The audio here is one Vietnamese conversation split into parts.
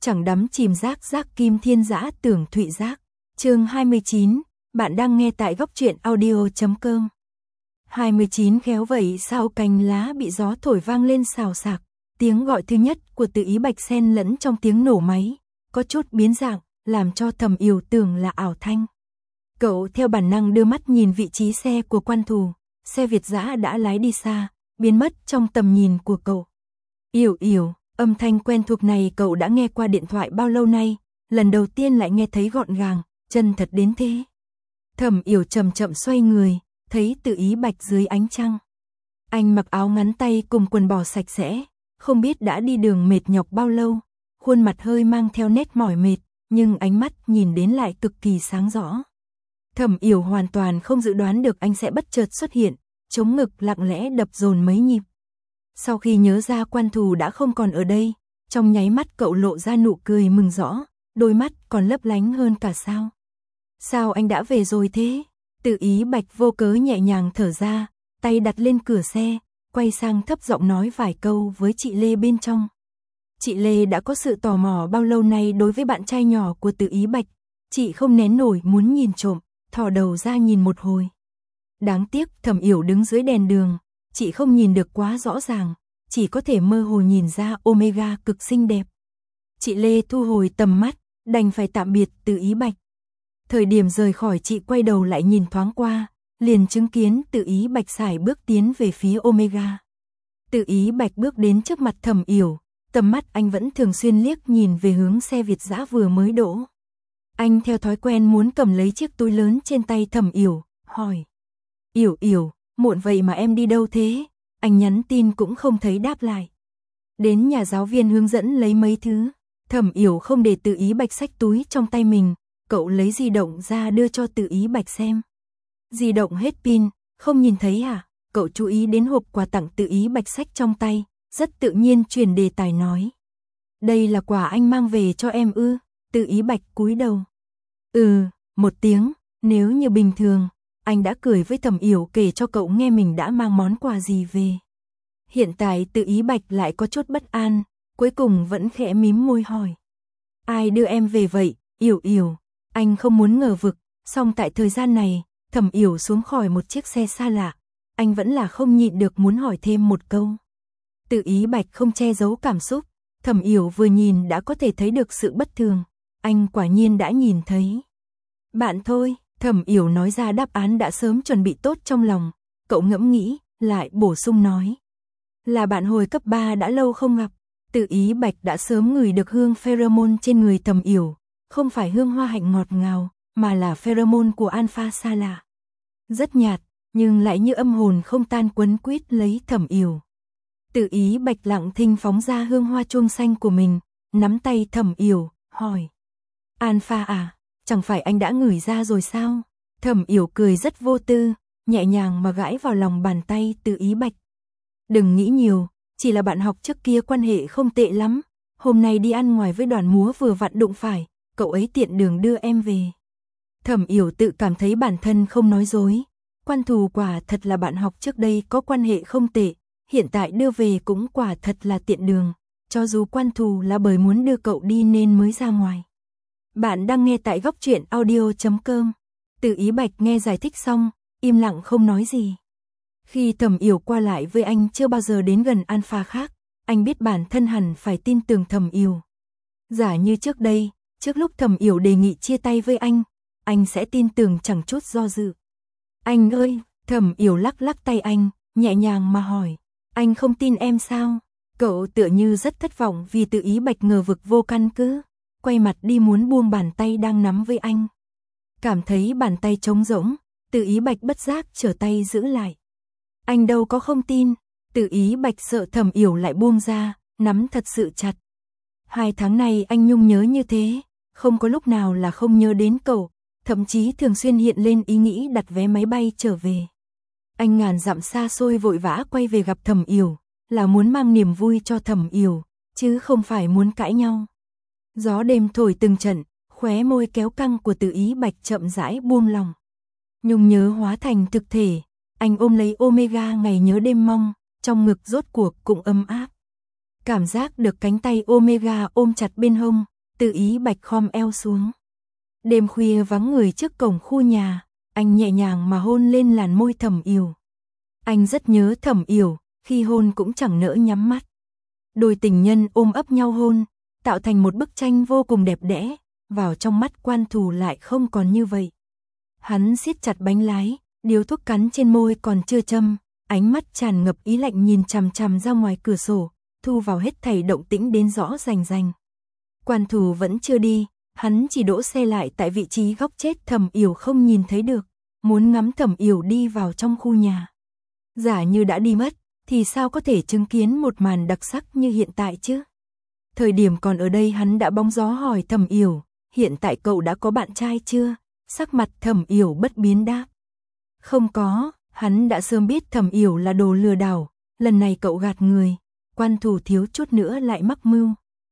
chẳng đắm chìm giác giác kim thiên dã tưởng thụy giác. Chương 29, bạn đang nghe tại góc truyện audio.com. 29 khéo vậy sao cành lá bị gió thổi vang lên xào xạc, tiếng gọi thứ nhất của Từ Ý Bạch xen lẫn trong tiếng nổ máy, có chút biến dạng, làm cho Thẩm Yểu tưởng là ảo thanh. Cậu theo bản năng đưa mắt nhìn vị trí xe của Quan Thù, xe Việt dã đã lái đi xa, biến mất trong tầm nhìn của cậu. Yểu Yểu, âm thanh quen thuộc này cậu đã nghe qua điện thoại bao lâu nay, lần đầu tiên lại nghe thấy gọn gàng, chân thật đến thế. Thẩm Yểu chậm chậm xoay người, thấy Từ Ý Bạch dưới ánh trăng. Anh mặc áo ngắn tay cùng quần bò sạch sẽ, không biết đã đi đường mệt nhọc bao lâu, khuôn mặt hơi mang theo nét mỏi mệt, nhưng ánh mắt nhìn đến lại cực kỳ sáng rõ. Thẩm Yểu hoàn toàn không dự đoán được anh sẽ bất chợt xuất hiện, chống ngực lặng lẽ đập dồn mấy nhịp. Sau khi nhớ ra Quan Thù đã không còn ở đây, trong nháy mắt cậu lộ ra nụ cười mừng rõ, đôi mắt còn lấp lánh hơn cả sao. Sao anh đã về rồi thế? Từ Ý Bạch vô cớ nhẹ nhàng thở ra, tay đặt lên cửa xe, quay sang thấp giọng nói vài câu với chị Lê bên trong. Chị Lê đã có sự tò mò bao lâu nay đối với bạn trai nhỏ của Từ Ý Bạch, chị không nén nổi muốn nhìn trộm, thò đầu ra nhìn một hồi. Đáng tiếc Thẩm Yểu đứng dưới đèn đường, chị không nhìn được quá rõ ràng, chỉ có thể mơ hồ nhìn ra Omega cực xinh đẹp. Chị Lê thu hồi tầm mắt, đành phải tạm biệt Từ Ý Bạch. Thời điểm rời khỏi chị quay đầu lại nhìn thoáng qua, liền chứng kiến Từ Ý Bạch sải bước tiến về phía Omega. Từ Ý Bạch bước đến trước mặt Thẩm Yểu, tầm mắt anh vẫn thường xuyên liếc nhìn về hướng xe Việt dã vừa mới đỗ. Anh theo thói quen muốn cầm lấy chiếc túi lớn trên tay Thẩm Yểu, hỏi. Yểu Yểu, muộn vậy mà em đi đâu thế? Anh nhắn tin cũng không thấy đáp lại. Đến nhà giáo viên hướng dẫn lấy mấy thứ. Thẩm Yểu không để Từ Ý Bạch xách túi trong tay mình, cậu lấy di động ra đưa cho Từ Ý Bạch xem. Di động hết pin, không nhìn thấy à? Cậu chú ý đến hộp quà tặng Từ Ý Bạch xách trong tay, rất tự nhiên chuyển đề tài nói. Đây là quà anh mang về cho em ư? Từ Ý Bạch cúi đầu. Một tiếng, nếu như bình thường, anh đã cười với Thẩm Yểu kể cho cậu nghe mình đã mang món quà gì về. Hiện tại Từ Ý Bạch lại có chút bất an, cuối cùng vẫn khẽ mím môi hỏi. Ai đưa em về vậy, Yểu Yểu? Anh không muốn ngờ vực, song tại thời gian này, Thẩm Yểu xuống khỏi một chiếc xe xa lạ, anh vẫn là không nhịn được muốn hỏi thêm một câu. Từ Ý Bạch không che giấu cảm xúc, Thẩm Yểu vừa nhìn đã có thể thấy được sự bất thường, anh quả nhiên đã nhìn thấy. Bạn thôi, Thẩm Yểu nói ra đáp án đã sớm chuẩn bị tốt trong lòng, cậu ngẫm nghĩ, lại bổ sung nói. Là bạn hồi cấp 3 đã lâu không gặp. Từ Ý Bạch đã sớm ngửi được hương pheromone trên người Thẩm Yểu, không phải hương hoa hạnh ngọt ngào, mà là pheromone của Alpha Sala. Rất nhạt, nhưng lại như âm hồn không tan quấn quýt lấy Thẩm Yểu. Từ Ý Bạch lặng thinh phóng ra hương hoa chuông xanh của mình, nắm tay Thẩm Yểu, hỏi. Alpha à, chẳng phải anh đã ngửi ra rồi sao? Thẩm Yểu cười rất vô tư, nhẹ nhàng mà gãi vào lòng bàn tay Từ Ý Bạch. Đừng nghĩ nhiều, chỉ là bạn học trước kia quan hệ không tệ lắm, hôm nay đi ăn ngoài với đoàn múa vừa vặn đụng phải, cậu ấy tiện đường đưa em về. Thẩm Yểu tự cảm thấy bản thân không nói dối, Quan Thù quả thật là bạn học trước đây có quan hệ không tệ, hiện tại đưa về cũng quả thật là tiện đường, cho dù Quan Thù là bởi muốn đưa cậu đi nên mới ra ngoài. Bạn đang nghe tại góc truyện audio.com. Từ Ý Bạch nghe giải thích xong, im lặng không nói gì. Khi Thẩm Yểu qua lại với anh chưa bao giờ đến gần Alpha khác, anh biết bản thân hẳn phải tin tưởng Thẩm Yểu. Giả như trước đây, trước lúc Thẩm Yểu đề nghị chia tay với anh sẽ tin tưởng chẳng chút do dự. Anh ơi, Thẩm Yểu lắc lắc tay anh, nhẹ nhàng mà hỏi. Anh không tin em sao? Cậu tựa như rất thất vọng vì Từ Ý Bạch ngờ vực vô căn cứ, quay mặt đi muốn buông bàn tay đang nắm với anh. Cảm thấy bàn tay trống rỗng, Từ Ý Bạch bất giác trở tay giữ lại. Anh đâu có không tin, Từ Ý Bạch sợ Thẩm Yểu lại buông ra, nắm thật sự chặt. 2 tháng nay anh nhung nhớ như thế, không có lúc nào là không nhớ đến cậu, thậm chí thường xuyên hiện lên ý nghĩ đặt vé máy bay trở về. Anh ngàn dặm xa xôi vội vã quay về gặp Thẩm Yểu, là muốn mang niềm vui cho Thẩm Yểu, chứ không phải muốn cãi nhau. Gió đêm thổi từng trận, khóe môi kéo căng của Từ Ý Bạch chậm rãi buông lòng. Nhung nhớ hóa thành thực thể, anh ôm lấy Omega ngày nhớ đêm mong, trong ngực rốt cuộc cũng ấm áp. Cảm giác được cánh tay Omega ôm chặt bên hông, Tự Ý Bạch khom eo xuống. Đêm khuya vắng người trước cổng khu nhà, anh nhẹ nhàng mà hôn lên làn môi Thẩm Yểu. Anh rất nhớ Thẩm Yểu, khi hôn cũng chẳng nỡ nhắm mắt. Đôi tình nhân ôm ấp nhau hôn, tạo thành một bức tranh vô cùng đẹp đẽ, vào trong mắt Quan Thù lại không còn như vậy. Hắn siết chặt bánh lái, điếu thuốc cắn trên môi còn chưa châm, ánh mắt tràn ngập ý lạnh nhìn chằm chằm ra ngoài cửa sổ, thu vào hết thảy động tĩnh đến rõ rành rành. Quan Thù vẫn chưa đi, hắn chỉ đỗ xe lại tại vị trí góc chết Thẩm Yểu không nhìn thấy được, muốn ngắm Thẩm Yểu đi vào trong khu nhà. Giả như đã đi mất, thì sao có thể chứng kiến một màn đặc sắc như hiện tại chứ? Thời điểm còn ở đây hắn đã bóng gió hỏi Thẩm Yểu, hiện tại cậu đã có bạn trai chưa? Sắc mặt Thẩm Yểu bất biến đáp. Không có, hắn đã sớm biết Thẩm Yểu là đồ lừa đảo, lần này cậu gạt người. Quan Thù thiếu chút nữa lại mắc mưu.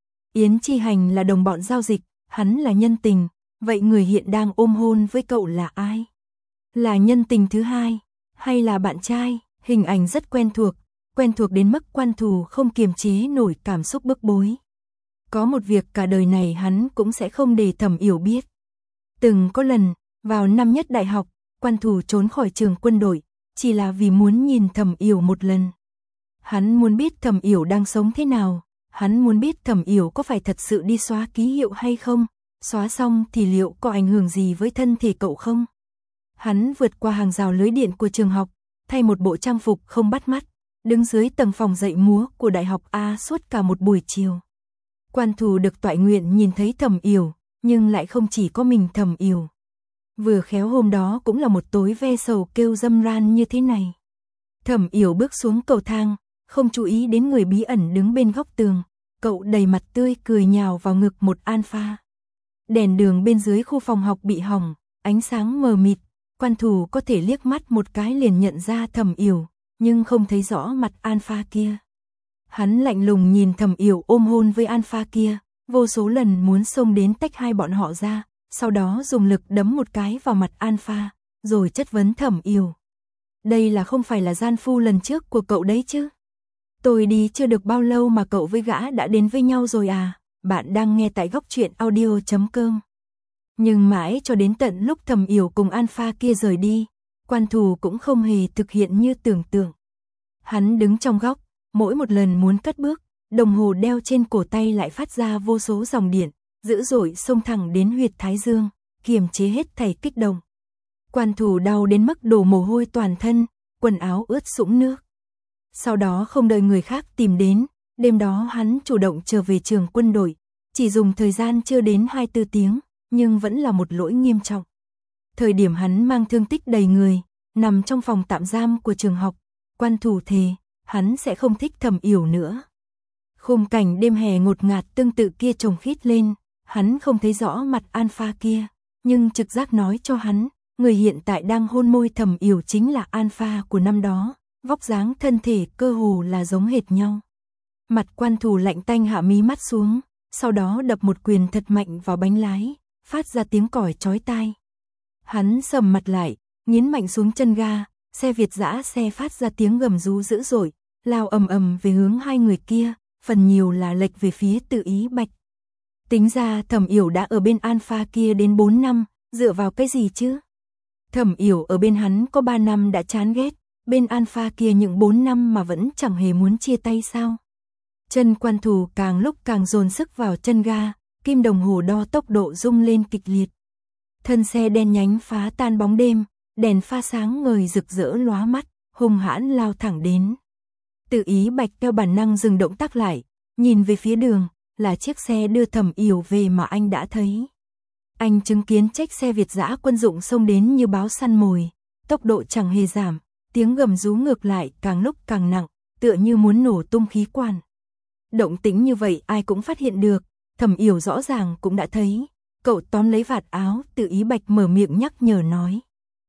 Yến Chi Hành là đồng bọn giao dịch, hắn là nhân tình, vậy người hiện đang ôm hôn với cậu là ai? Là nhân tình thứ hai, hay là bạn trai? Hình ảnh rất quen thuộc đến mức Quan Thù không kiềm chế nổi cảm xúc bức bối. Có một việc cả đời này hắn cũng sẽ không để Thẩm Yểu biết. Từng có lần, vào năm nhất đại học, Quan Thù trốn khỏi trường quân đội, chỉ là vì muốn nhìn Thẩm Yểu một lần. Hắn muốn biết Thẩm Yểu đang sống thế nào, hắn muốn biết Thẩm Yểu có phải thật sự đi xóa ký hiệu hay không, xóa xong thì liệu có ảnh hưởng gì với thân thể cậu không. Hắn vượt qua hàng rào lưới điện của trường học, thay một bộ trang phục không bắt mắt, đứng dưới tầng phòng dạy múa của Đại học A suốt cả một buổi chiều. Quan Thù được toại nguyện nhìn thấy Thẩm Yểu, nhưng lại không chỉ có mình Thẩm Yểu. Vừa khéo hôm đó cũng là một tối ve sầu kêu râm ran như thế này. Thẩm Yểu bước xuống cầu thang, không chú ý đến người bí ẩn đứng bên góc tường, cậu đầy mặt tươi cười nhào vào ngực một Alpha. Đèn đường bên dưới khu phòng học bị hỏng, ánh sáng mờ mịt, Quan Thù có thể liếc mắt một cái liền nhận ra Thẩm Yểu, nhưng không thấy rõ mặt Alpha kia. Hắn lạnh lùng nhìn Thẩm Yểu ôm hôn với Alpha kia, vô số lần muốn xông đến tách hai bọn họ ra, sau đó dùng lực đấm một cái vào mặt Alpha, rồi chất vấn Thẩm Yểu. Đây là không phải là gian phu lần trước của cậu đấy chứ? Tôi đi chưa được bao lâu mà cậu với gã đã đến với nhau rồi à? Bạn đang nghe tại góc truyện audio.com. Nhưng mãi cho đến tận lúc Thẩm Yểu cùng Alpha kia rời đi, Quan Thù cũng không hề thực hiện như tưởng tượng. Hắn đứng trong góc, mỗi một lần muốn cất bước, đồng hồ đeo trên cổ tay lại phát ra vô số dòng điện, dữ dội xông thẳng đến huyệt thái dương, kiềm chế hết thảy kích động. Quan Thù đau đến mức đổ mồ hôi toàn thân, quần áo ướt sũng nước. Sau đó không đợi người khác tìm đến, đêm đó hắn chủ động trở về trường quân đội, chỉ dùng thời gian chưa đến 24 tiếng, nhưng vẫn là một lỗi nghiêm trọng. Thời điểm hắn mang thương tích đầy người, nằm trong phòng tạm giam của trường học, Quan Thù thề, hắn sẽ không thích Thẩm Yểu nữa. Khung cảnh đêm hè ngột ngạt tương tự kia chồng khít lên, hắn không thấy rõ mặt Alpha kia, nhưng trực giác nói cho hắn, người hiện tại đang hôn môi Thẩm Yểu chính là Alpha của năm đó, vóc dáng thân thể cơ hồ là giống hệt nhau. Mặt Quan Thù lạnh tanh hạ mí mắt xuống, sau đó đập một quyền thật mạnh vào bánh lái, phát ra tiếng còi chói tai. Hắn sầm mặt lại, nghiến mạnh xuống chân ga, xe Việt dã xe phát ra tiếng gầm rú dữ dội, lao ầm ầm về hướng hai người kia, phần nhiều là lệch về phía Tự Ý Bạch. Tính ra Thẩm Yểu đã ở bên Alpha kia đến 4 năm, dựa vào cái gì chứ? Thẩm Yểu ở bên hắn có 3 năm đã chán ghét, bên Alpha kia những 4 năm mà vẫn chẳng hề muốn chia tay sao? Chân Quan Thù càng lúc càng dồn sức vào chân ga, kim đồng hồ đo tốc độ rung lên kịch liệt. Thân xe đen nhánh phá tan bóng đêm, đèn pha sáng ngời rực rỡ lóa mắt, hung hãn lao thẳng đến. Tự Ý Bạch theo bản năng dừng động tác lại, nhìn về phía đường, là chiếc xe đưa Thẩm Yểu về mà anh đã thấy. Anh chứng kiến chiếc xe Việt dã quân dụng xông đến như báo săn mồi, tốc độ chẳng hề giảm, tiếng gầm rú ngược lại càng lúc càng nặng, tựa như muốn nổ tung khí quản. Động tĩnh như vậy ai cũng phát hiện được, Thẩm Yểu rõ ràng cũng đã thấy. Cậu tóm lấy vạt áo, Tự Ý Bạch mở miệng nhắc nhở nói.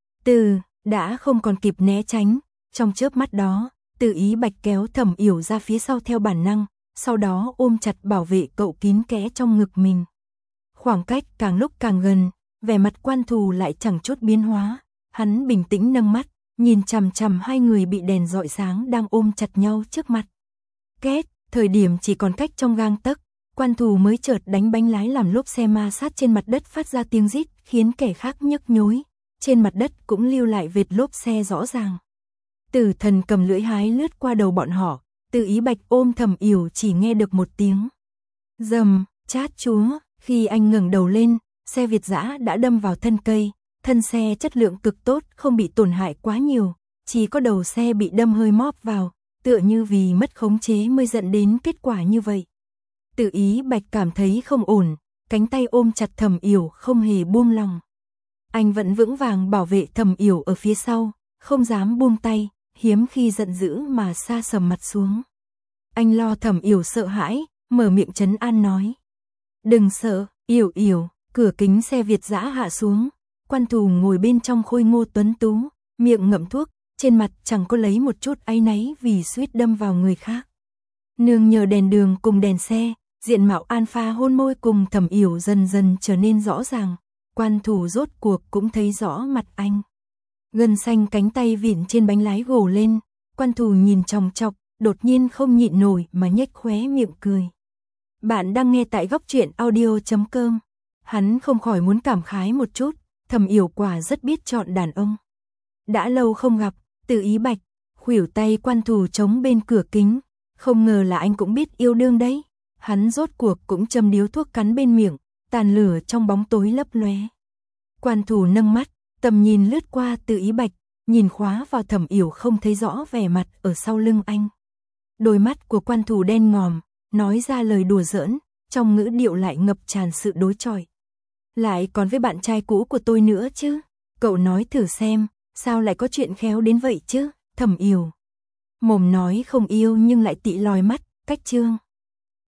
Đã không còn kịp né tránh, trong chớp mắt đó, Tự Ý Bạch kéo Thẩm Yểu ra phía sau theo bản năng, sau đó ôm chặt bảo vệ cậu kín kẽ trong ngực mình. Khoảng cách càng lúc càng gần, vẻ mặt Quan Thù lại chẳng chút biến hóa, hắn bình tĩnh nâng mắt, nhìn chằm chằm hai người bị đèn rọi sáng đang ôm chặt nhau trước mặt. Két, thời điểm chỉ còn cách trong gang tấc, Quan Thù mới chợt đánh bánh lái làm lốp xe ma sát trên mặt đất phát ra tiếng rít, khiến kẻ khác nhức nhối. Trên mặt đất cũng lưu lại vệt lốp xe rõ ràng. Tử Thần cầm lưỡi hái lướt qua đầu bọn họ, Từ Ý Bạch ôm Thẩm Yểu chỉ nghe được một tiếng rầm, chát chúa. Khi anh ngẩng đầu lên, xe Việt dã đã đâm vào thân cây. Thân xe chất lượng cực tốt, không bị tổn hại quá nhiều, chỉ có đầu xe bị đâm hơi móp vào, tựa như vì mất khống chế mới dẫn đến kết quả như vậy. Từ Ý Bạch cảm thấy không ổn, cánh tay ôm chặt Thẩm Yểu không hề buông lòng. Anh vẫn vững vàng bảo vệ Thẩm Yểu ở phía sau, không dám buông tay, hiếm khi giận dữ mà sa sầm mặt xuống. Anh lo Thẩm Yểu sợ hãi, mở miệng trấn an nói: "Đừng sợ, Yểu Yểu." Cửa kính xe Việt dã hạ xuống, Quan Thù ngồi bên trong khôi ngô tuấn tú, miệng ngậm thuốc, trên mặt chẳng có lấy một chút áy náy vì suýt đâm vào người khác. Nương nhờ đèn đường cùng đèn xe, diện mạo alpha hôn môi cùng Thẩm Yểu dần dần trở nên rõ ràng. Quan Thù rốt cuộc cũng thấy rõ mặt anh. Gân xanh cánh tay vịn trên bánh lái gồ lên, Quan Thù nhìn chòng chọc, đột nhiên không nhịn nổi mà nhếch khóe miệng cười. Bạn đang nghe tại Góc Truyện Audio.com. Hắn không khỏi muốn cảm khái một chút, Thẩm Yểu quả rất biết chọn đàn ông. Đã lâu không gặp, Từ Ý Bạch, khuỷu tay Quan Thù chống bên cửa kính, không ngờ là anh cũng biết yêu đương đấy. Hắn rốt cuộc cũng châm điếu thuốc cắn bên miệng, tàn lửa trong bóng tối lấp lóe. Quan Thù nâng mắt, tầm nhìn lướt qua Từ Ý Bạch, nhìn khóa vào Thẩm Yểu không thấy rõ vẻ mặt ở sau lưng anh. Đôi mắt của Quan Thù đen ngòm, nói ra lời đùa giỡn, trong ngữ điệu lại ngập tràn sự đối chọi. Lại còn với bạn trai cũ của tôi nữa chứ? Cậu nói thử xem, sao lại có chuyện khéo đến vậy chứ? Thẩm Yểu mồm nói không yêu nhưng lại tị lòi mắt, cách trương.